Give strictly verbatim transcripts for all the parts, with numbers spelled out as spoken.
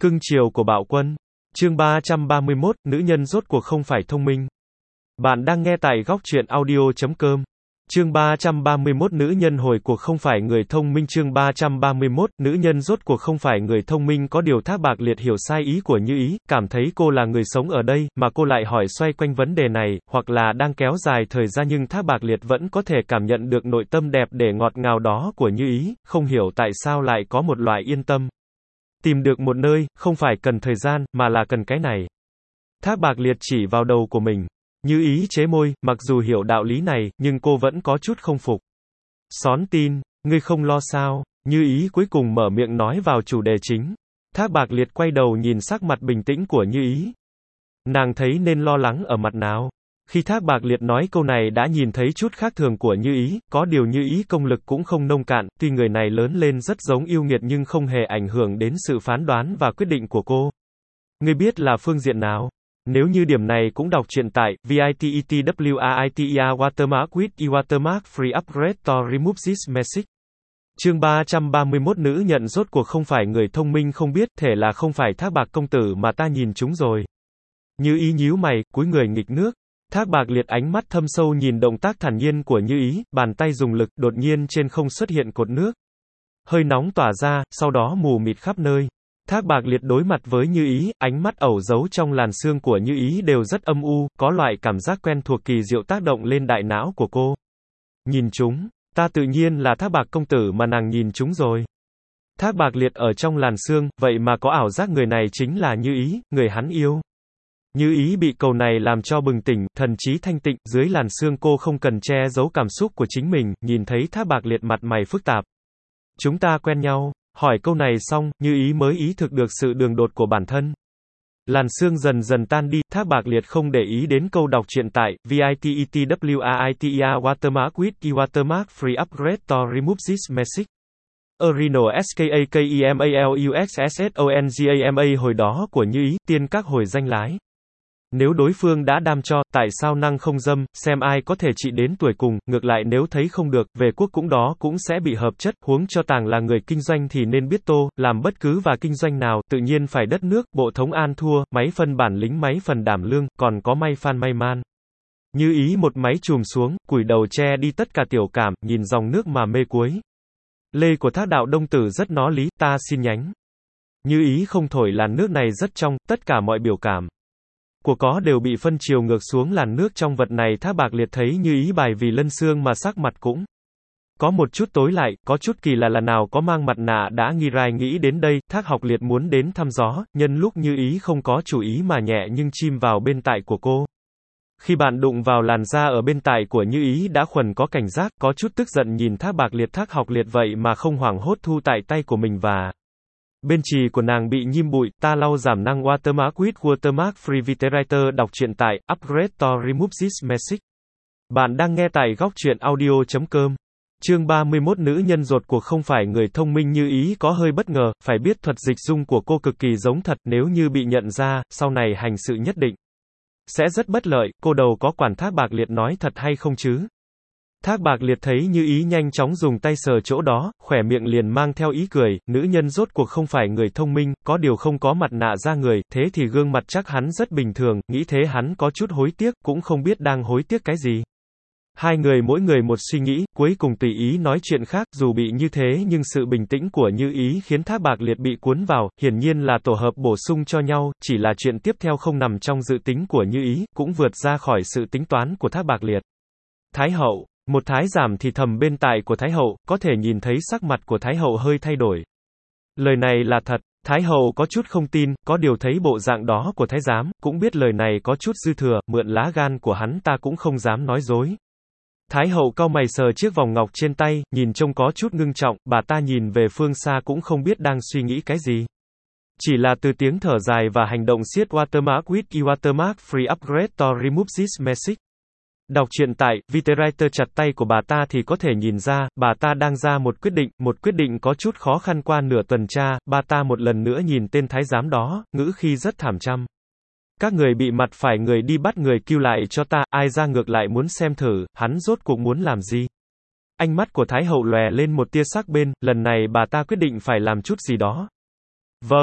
Cưng chiều của bạo quân. Chương ba trăm ba mươi mốt, nữ nhân rốt cuộc không phải thông minh. Bạn đang nghe tại góc truyện audio chấm com. Chương ba trăm ba mươi mốt, nữ nhân hồi cuộc không phải người thông minh. Chương ba trăm ba mươi mốt, nữ nhân rốt cuộc không phải người thông minh. Có điều Thác Bạc Liệt hiểu sai ý của Như Ý, cảm thấy cô là người sống ở đây, mà cô lại hỏi xoay quanh vấn đề này, hoặc là đang kéo dài thời gian, nhưng Thác Bạc Liệt vẫn có thể cảm nhận được nội tâm đẹp để ngọt ngào đó của Như Ý, không hiểu tại sao lại có một loại yên tâm. Tìm được một nơi, không phải cần thời gian, mà là cần cái này. Thác Bạc Liệt chỉ vào đầu của mình. Như Ý chế môi, mặc dù hiểu đạo lý này, nhưng cô vẫn có chút không phục. Xón tin, ngươi không lo sao? Như Ý cuối cùng mở miệng nói vào chủ đề chính. Thác Bạc Liệt quay đầu nhìn sắc mặt bình tĩnh của Như Ý. Nàng thấy nên lo lắng ở mặt nào? Khi Thác Bạc Liệt nói câu này đã nhìn thấy chút khác thường của Như Ý, có điều Như Ý công lực cũng không nông cạn, tuy người này lớn lên rất giống yêu nghiệt nhưng không hề ảnh hưởng đến sự phán đoán và quyết định của cô. Ngươi biết là phương diện nào? Nếu như điểm này cũng đọc truyện tại vitetwriter watermark with e watermark free upgrade to remove this message. Chương ba trăm ba mươi mốt, nữ nhận rốt cuộc không phải người thông minh không biết, thể là không phải Thác Bạc công tử mà ta nhìn chúng rồi. Như Ý nhíu mày, cúi người nghịch nước. Thác Bạc Liệt ánh mắt thâm sâu nhìn động tác thản nhiên của Như Ý, bàn tay dùng lực, đột nhiên trên không xuất hiện cột nước. Hơi nóng tỏa ra, sau đó mù mịt khắp nơi. Thác Bạc Liệt đối mặt với Như Ý, ánh mắt ẩn giấu trong làn sương của Như Ý đều rất âm u, có loại cảm giác quen thuộc kỳ diệu tác động lên đại não của cô. Nhìn chúng, ta tự nhiên là Thác Bạc công tử mà nàng nhìn chúng rồi. Thác Bạc Liệt ở trong làn sương, vậy mà có ảo giác người này chính là Như Ý, người hắn yêu. Như Ý bị câu này làm cho bừng tỉnh, thần trí thanh tịnh, dưới làn sương cô không cần che giấu cảm xúc của chính mình, nhìn thấy Thác Bạc Liệt mặt mày phức tạp. Chúng ta quen nhau. Hỏi câu này xong, Như Ý mới ý thực được sự đường đột của bản thân. Làn sương dần dần tan đi, Thác Bạc Liệt không để ý đến câu đọc truyện tại vitetwriter watermark with e watermark free upgrade to remove this message. Orino skakemalaluxssongama hồi đó của Như Ý, tiên các hồi danh lái. Nếu đối phương đã đam cho, tại sao năng không dâm, xem ai có thể trị đến tuổi cùng, ngược lại nếu thấy không được, về quốc cũng đó cũng sẽ bị hợp chất, huống cho tàng là người kinh doanh thì nên biết tô, làm bất cứ và kinh doanh nào, tự nhiên phải đất nước, bộ thống an thua, máy phân bản lính máy phần đảm lương, còn có may phan may man. Như Ý một máy chùm xuống, cúi đầu che đi tất cả tiểu cảm, nhìn dòng nước mà mê cuối. Lê của Thác đạo đông tử rất nó lý, ta xin nhánh. Như Ý không thổi làn nước này rất trong, tất cả mọi biểu cảm của có đều bị phân chiều ngược xuống làn nước trong vật này. Thác Bạc Liệt thấy Như Ý bài vì lân sương mà sắc mặt cũng có một chút tối lại, có chút kỳ lạ là nào có mang mặt nạ đã nghi rai nghĩ đến đây, Thác Học Liệt muốn đến thăm gió, nhân lúc Như Ý không có chủ ý mà nhẹ nhưng chim vào bên tại của cô. Khi bạn đụng vào làn da ở bên tại của Như Ý đã khuẩn có cảnh giác, có chút tức giận nhìn Thác Bạc Liệt. Thác Học Liệt vậy mà không hoảng hốt thu tại tay của mình và bên chì của nàng bị nhiễm bụi, ta lau giảm năng watermark with watermark free vitetwriter đọc truyện tại upgrade to remove this message. Bạn đang nghe tại góc truyện audio chấm com. Chương ba mươi mốt, nữ nhân rốt cuộc không phải người thông minh. Như Ý có hơi bất ngờ, phải biết thuật dịch dung của cô cực kỳ giống thật, nếu như bị nhận ra, sau này hành sự nhất định sẽ rất bất lợi. Cô đầu có quản Thác Bạc Liệt nói thật hay không chứ? Thác Bạc Liệt thấy Như Ý nhanh chóng dùng tay sờ chỗ đó, khỏe miệng liền mang theo ý cười, nữ nhân rốt cuộc không phải người thông minh, có điều không có mặt nạ ra người, thế thì gương mặt chắc hắn rất bình thường, nghĩ thế hắn có chút hối tiếc, cũng không biết đang hối tiếc cái gì. Hai người mỗi người một suy nghĩ, cuối cùng tùy ý nói chuyện khác, dù bị như thế nhưng sự bình tĩnh của Như Ý khiến Thác Bạc Liệt bị cuốn vào, hiển nhiên là tổ hợp bổ sung cho nhau, chỉ là chuyện tiếp theo không nằm trong dự tính của Như Ý, cũng vượt ra khỏi sự tính toán của Thác Bạc Liệt. Thái hậu. Một thái giám thì thầm bên tai của Thái hậu, có thể nhìn thấy sắc mặt của Thái hậu hơi thay đổi. Lời này là thật. Thái hậu có chút không tin, có điều thấy bộ dạng đó của thái giám, cũng biết lời này có chút dư thừa, mượn lá gan của hắn ta cũng không dám nói dối. Thái hậu cau mày sờ chiếc vòng ngọc trên tay, nhìn trông có chút ngưng trọng, bà ta nhìn về phương xa cũng không biết đang suy nghĩ cái gì. Chỉ là từ tiếng thở dài và hành động siết watermark with e watermark free upgrade to remove this message. Đọc truyện tại vitetwriter chặt tay của bà ta thì có thể nhìn ra, bà ta đang ra một quyết định, một quyết định có chút khó khăn. Qua nửa tuần tra, bà ta một lần nữa nhìn tên thái giám đó, ngữ khi rất thảm trăm. Các người bị mặt phải người đi bắt người cứu lại cho ta, ai ra ngược lại muốn xem thử, hắn rốt cuộc muốn làm gì. Ánh mắt của Thái hậu lòe lên một tia sắc bên, lần này bà ta quyết định phải làm chút gì đó. Vâng,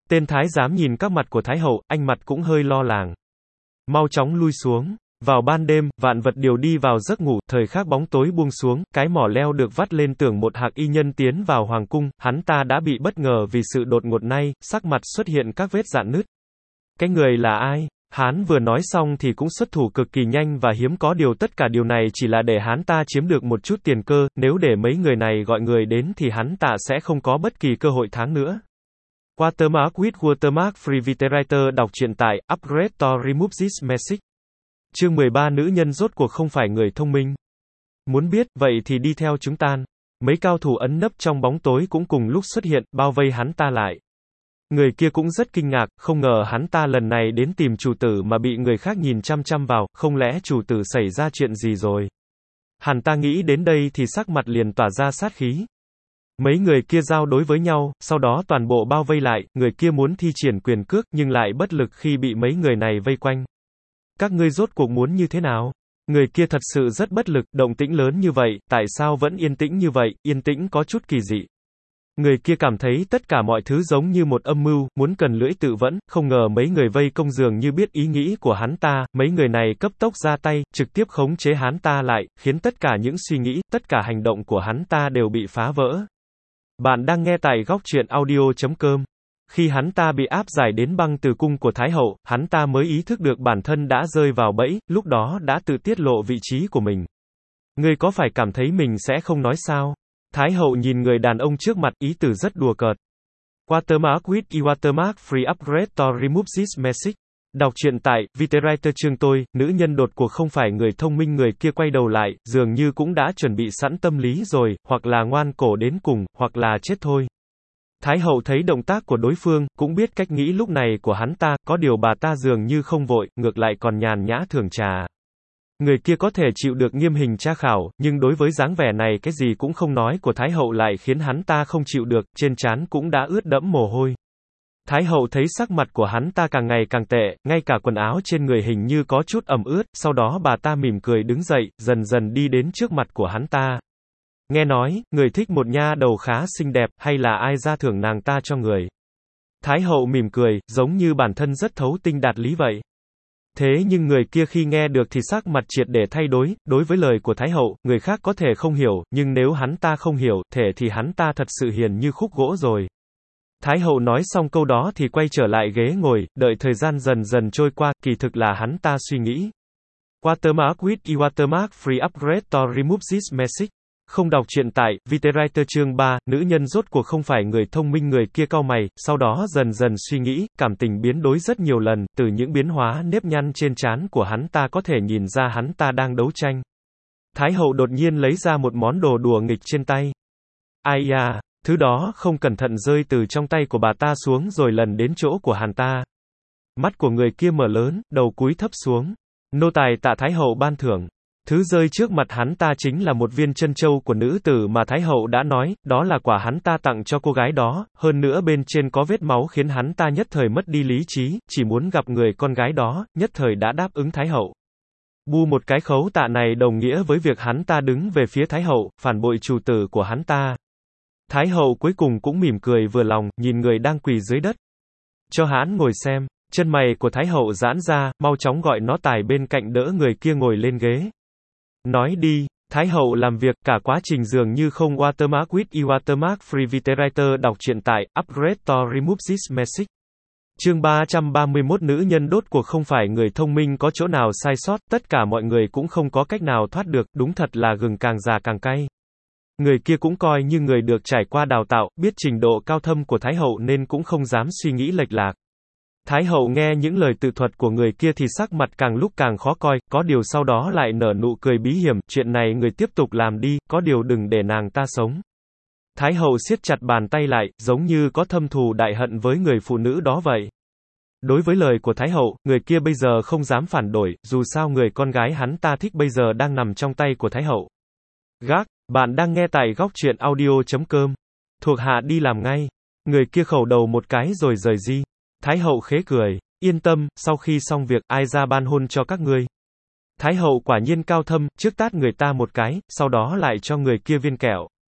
Tên thái giám nhìn các mặt của Thái hậu, anh mặt cũng hơi lo làng. Mau chóng lui xuống. Vào ban đêm, vạn vật đều đi vào giấc ngủ, thời khắc bóng tối buông xuống, cái mỏ leo được vắt lên tưởng một hạc y nhân tiến vào hoàng cung, hắn ta đã bị bất ngờ vì sự đột ngột này, sắc mặt xuất hiện các vết rạn nứt. Cái người là ai? Hán vừa nói xong thì cũng xuất thủ cực kỳ nhanh và hiếm có, điều tất cả điều này chỉ là để hắn ta chiếm được một chút tiền cơ, nếu để mấy người này gọi người đến thì hắn ta sẽ không có bất kỳ cơ hội thắng nữa. Watermark with Watermark Free Writer đọc truyện tại Upgrade to Remove This Message. Chương mười ba Nữ nhân rốt cuộc không phải người thông minh. Muốn biết, vậy thì đi theo chúng ta. Mấy cao thủ ẩn nấp trong bóng tối cũng cùng lúc xuất hiện, bao vây hắn ta lại. Người kia cũng rất kinh ngạc, không ngờ hắn ta lần này đến tìm chủ tử mà bị người khác nhìn chăm chăm vào, không lẽ chủ tử xảy ra chuyện gì rồi. Hắn ta nghĩ đến đây thì sắc mặt liền tỏa ra sát khí. Mấy người kia giao đối với nhau, sau đó toàn bộ bao vây lại, người kia muốn thi triển quyền cước nhưng lại bất lực khi bị mấy người này vây quanh. Các ngươi rốt cuộc muốn như thế nào? Người kia thật sự rất bất lực, động tĩnh lớn như vậy, tại sao vẫn yên tĩnh như vậy, yên tĩnh có chút kỳ dị. Người kia cảm thấy tất cả mọi thứ giống như một âm mưu, muốn cần lưỡi tự vẫn, không ngờ mấy người vây công dường như biết ý nghĩ của hắn ta, mấy người này cấp tốc ra tay, trực tiếp khống chế hắn ta lại, khiến tất cả những suy nghĩ, tất cả hành động của hắn ta đều bị phá vỡ. Bạn đang nghe tại góc truyện audio chấm com. Khi hắn ta bị áp giải đến băng từ cung của Thái hậu, hắn ta mới ý thức được bản thân đã rơi vào bẫy, lúc đó đã tự tiết lộ vị trí của mình. Ngươi có phải cảm thấy mình sẽ không nói sao? Thái hậu nhìn người đàn ông trước mặt, ý tử rất đùa cợt. Watermark with e Watermark Free Upgrade to Remove This Message. Đọc truyện tại Writer chương tôi, nữ nhân đột cuộc không phải người thông minh. Người kia quay đầu lại, dường như cũng đã chuẩn bị sẵn tâm lý rồi, hoặc là ngoan cổ đến cùng, hoặc là chết thôi. Thái hậu thấy động tác của đối phương, cũng biết cách nghĩ lúc này của hắn ta, có điều bà ta dường như không vội, ngược lại còn nhàn nhã thưởng trà. Người kia có thể chịu được nghiêm hình tra khảo, nhưng đối với dáng vẻ này cái gì cũng không nói của Thái hậu lại khiến hắn ta không chịu được, trên trán cũng đã ướt đẫm mồ hôi. Thái hậu thấy sắc mặt của hắn ta càng ngày càng tệ, ngay cả quần áo trên người hình như có chút ẩm ướt, sau đó bà ta mỉm cười đứng dậy, dần dần đi đến trước mặt của hắn ta. Nghe nói, người thích một nha đầu khá xinh đẹp, hay là ai ra thưởng nàng ta cho người? Thái hậu mỉm cười, giống như bản thân rất thấu tinh đạt lý vậy. Thế nhưng người kia khi nghe được thì sắc mặt triệt để thay đổi, đối với lời của Thái hậu, người khác có thể không hiểu, nhưng nếu hắn ta không hiểu, thể thì hắn ta thật sự hiền như khúc gỗ rồi. Thái hậu nói xong câu đó thì quay trở lại ghế ngồi, đợi thời gian dần dần trôi qua, kỳ thực là hắn ta suy nghĩ. Watermark with e Watermark Free Upgrade to Remove This Message. Không đọc truyện tại Writer chương ba, nữ nhân rốt cuộc không phải người thông minh. Người kia cau mày, sau đó dần dần suy nghĩ, cảm tình biến đổi rất nhiều lần, từ những biến hóa nếp nhăn trên trán của hắn ta có thể nhìn ra hắn ta đang đấu tranh. Thái hậu đột nhiên lấy ra một món đồ đùa nghịch trên tay. Ai da, thứ đó không cẩn thận rơi từ trong tay của bà ta xuống rồi lần đến chỗ của hắn ta. Mắt của người kia mở lớn, đầu cúi thấp xuống. Nô tài tạ Thái hậu ban thưởng. Thứ rơi trước mặt hắn ta chính là một viên chân châu của nữ tử mà Thái hậu đã nói, đó là quà hắn ta tặng cho cô gái đó, hơn nữa bên trên có vết máu khiến hắn ta nhất thời mất đi lý trí, chỉ muốn gặp người con gái đó, nhất thời đã đáp ứng Thái hậu. Bu một cái khấu tạ này đồng nghĩa với việc hắn ta đứng về phía Thái hậu, phản bội chủ tử của hắn ta. Thái hậu cuối cùng cũng mỉm cười vừa lòng, nhìn người đang quỳ dưới đất. Cho hắn ngồi xem, chân mày của Thái hậu giãn ra, mau chóng gọi nó tài bên cạnh đỡ người kia ngồi lên ghế. Nói đi, Thái hậu làm việc, cả quá trình dường như không. Watermark with e Watermark Free Writer đọc truyện tại Upgrade to Remove This Message. Chương ba trăm ba mươi mốt Nữ nhân đốt cuộc không phải người thông minh. Có chỗ nào sai sót, tất cả mọi người cũng không có cách nào thoát được, đúng thật là gừng càng già càng cay. Người kia cũng coi như người được trải qua đào tạo, biết trình độ cao thâm của Thái hậu nên cũng không dám suy nghĩ lệch lạc. Thái hậu nghe những lời tự thuật của người kia thì sắc mặt càng lúc càng khó coi, có điều sau đó lại nở nụ cười bí hiểm, chuyện này người tiếp tục làm đi, có điều đừng để nàng ta sống. Thái hậu siết chặt bàn tay lại, giống như có thâm thù đại hận với người phụ nữ đó vậy. Đối với lời của Thái hậu, người kia bây giờ không dám phản đổi, dù sao người con gái hắn ta thích bây giờ đang nằm trong tay của Thái hậu. Gác, bạn đang nghe tại góc truyện audio chấm com. Thuộc hạ đi làm ngay. Người kia khẩu đầu một cái rồi rời đi. Thái hậu khế cười, yên tâm, sau khi xong việc, ai ra ban hôn cho các ngươi. Thái hậu quả nhiên cao thâm, trước tát người ta một cái, sau đó lại cho người kia viên kẹo.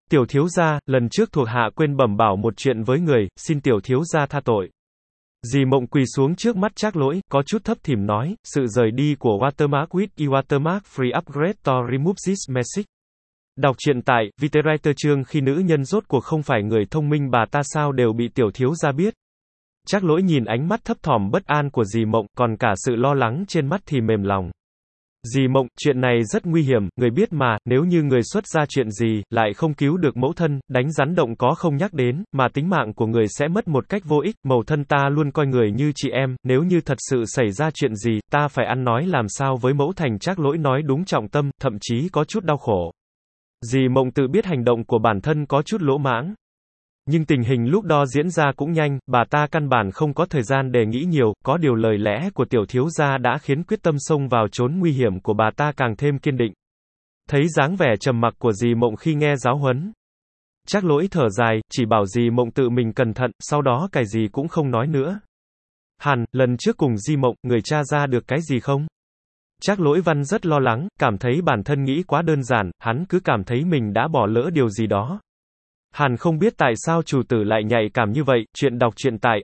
Tiểu thiếu gia, lần trước thuộc hạ quên bẩm bảo một chuyện với người, xin tiểu thiếu gia tha tội. Dì Mộng quỳ xuống trước mắt Trác Lỗi, có chút thấp thỏm nói, sự rời đi của Watermark with e-Watermark Free Upgrade to remove this message. Đọc truyện tại Vitewriter. Chương khi nữ nhân rốt cuộc không phải người thông minh bà ta sao đều bị tiểu thiếu gia biết. Trác Lỗi nhìn ánh mắt thấp thỏm bất an của dì Mộng, còn cả sự lo lắng trên mắt thì mềm lòng. Dì Mộng, chuyện này rất nguy hiểm, người biết mà, nếu như người xuất ra chuyện gì, lại không cứu được mẫu thân, đánh rắn động có không nhắc đến, mà tính mạng của người sẽ mất một cách vô ích, mẫu thân ta luôn coi người như chị em, nếu như thật sự xảy ra chuyện gì, ta phải ăn nói làm sao với mẫu thành. Trác Lỗi nói đúng trọng tâm, thậm chí có chút đau khổ. Dì Mộng tự biết hành động của bản thân có chút lỗ mãng. Nhưng tình hình lúc đó diễn ra cũng nhanh, bà ta căn bản không có thời gian để nghĩ nhiều, có điều lời lẽ của tiểu thiếu gia đã khiến quyết tâm xông vào chốn nguy hiểm của bà ta càng thêm kiên định. Thấy dáng vẻ trầm mặc của dì Mộng khi nghe giáo huấn, Trác Lỗi thở dài, chỉ bảo dì Mộng tự mình cẩn thận, sau đó cái gì cũng không nói nữa. Hàn, lần trước cùng dì Mộng, người tra ra được cái gì không? Trác Lỗi Văn rất lo lắng, cảm thấy bản thân nghĩ quá đơn giản, hắn cứ cảm thấy mình đã bỏ lỡ điều gì đó. Hàn không biết tại sao chủ tử lại nhạy cảm như vậy. Chuyện đọc truyện tại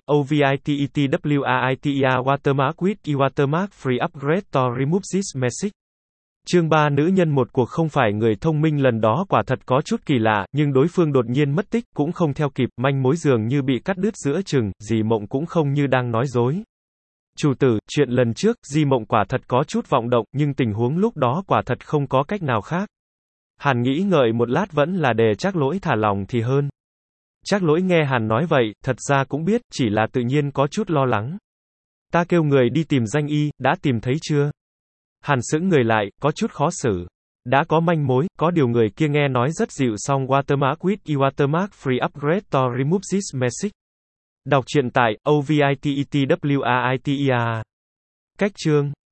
ovitewriter. Watermark with e-Watermark Free Upgrade to remove this message. Chương ba. Nữ nhân một cuộc không phải người thông minh. Lần đó quả thật có chút kỳ lạ, nhưng đối phương đột nhiên mất tích, cũng không theo kịp, manh mối dường như bị cắt đứt giữa chừng, dì Mộng cũng không như đang nói dối. Chủ tử, chuyện lần trước, dì Mộng quả thật có chút vọng động, nhưng tình huống lúc đó quả thật không có cách nào khác. Hàn nghĩ ngợi một lát vẫn là để Trác Lỗi thả lòng thì hơn. Trác Lỗi nghe Hàn nói vậy, thật ra cũng biết, chỉ là tự nhiên có chút lo lắng. Ta kêu người đi tìm danh y, đã tìm thấy chưa? Hàn sững người lại, có chút khó xử. Đã có manh mối, có điều người kia nghe nói rất dịu song Watermark with e-Watermark Free Upgrade to remove this message. Đọc truyện tại ovitewriter. Cách chương